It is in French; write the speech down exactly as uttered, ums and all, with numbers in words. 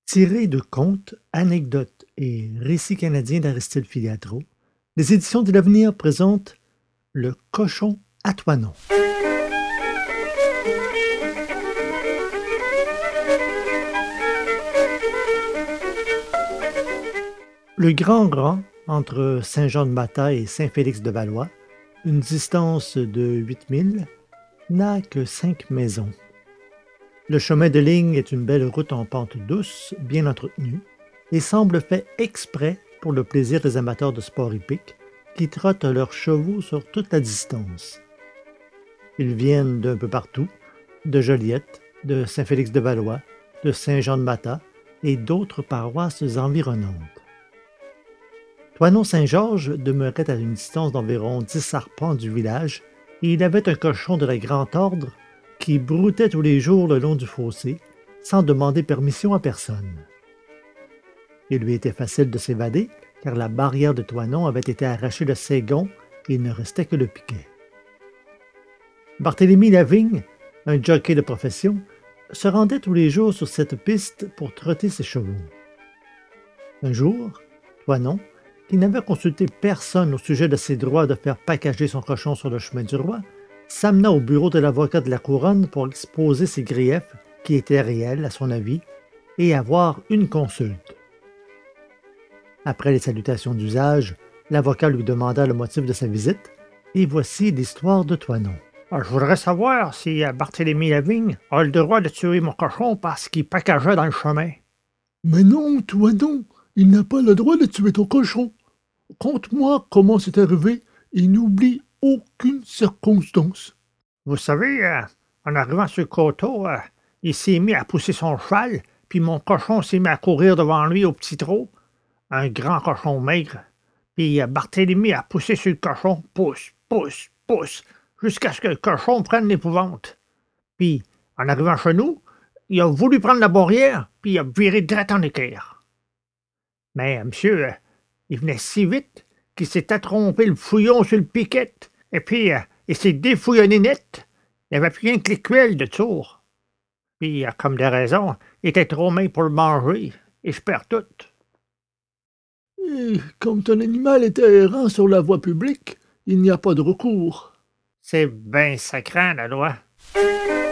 Tiré de contes, anecdotes et récits canadiens d'Aristide Filiatro, les éditions de l'Avenir présentent Le cochon à Toinon. Le grand rang entre Saint-Jean-de-Matha et Saint-Félix-de-Valois, une distance de huit milles, n'a que cinq maisons. Le chemin de ligne est une belle route en pente douce, bien entretenue, et semble fait exprès pour le plaisir des amateurs de sport hippique qui trottent leurs chevaux sur toute la distance. Ils viennent d'un peu partout, de Joliette, de Saint-Félix-de-Valois, de Saint-Jean-de-Matha et d'autres paroisses environnantes. Toinon-Saint-Georges demeurait à une distance d'environ dix arpents du village et il avait un cochon de la grand ordre qui broutait tous les jours le long du fossé sans demander permission à personne. Il lui était facile de s'évader car la barrière de Toinon avait été arrachée de ses gonds et il ne restait que le piquet. Barthélemy Lavigne, un jockey de profession, se rendait tous les jours sur cette piste pour trotter ses chevaux. Un jour, Toinon, qui n'avait consulté personne au sujet de ses droits de faire packager son cochon sur le chemin du roi, s'amena au bureau de l'avocat de la couronne pour exposer ses griefs, qui étaient réels à son avis, et avoir une consulte. Après les salutations d'usage, l'avocat lui demanda le motif de sa visite, et voici l'histoire de Toinon. Je voudrais savoir si Barthélemy Lavigne a le droit de tuer mon cochon parce qu'il packageait dans le chemin. Mais non, Toinon, il n'a pas le droit de tuer ton cochon. Conte-moi comment c'est arrivé et n'oublie aucune circonstance. Vous savez, euh, en arrivant sur le coteau, euh, il s'est mis à pousser son cheval, puis mon cochon s'est mis à courir devant lui au petit trot, un grand cochon maigre. Puis euh, Barthélemy a poussé sur le cochon, pousse, pousse, pousse, jusqu'à ce que le cochon prenne l'épouvante. Puis, en arrivant chez nous, il a voulu prendre la barrière, puis il a viré direct en équerre. Mais, euh, monsieur, euh, il venait si vite qu'il s'était trompé le fouillon sur le piquet, et puis euh, il s'est défouillonné net. Il n'y avait plus rien que l'écuelle de tour. Puis, euh, comme des raisons, il était trop maigre pour le manger, et je perds tout. Et comme ton animal était errant sur la voie publique, il n'y a pas de recours. C'est bien sacrant, la loi.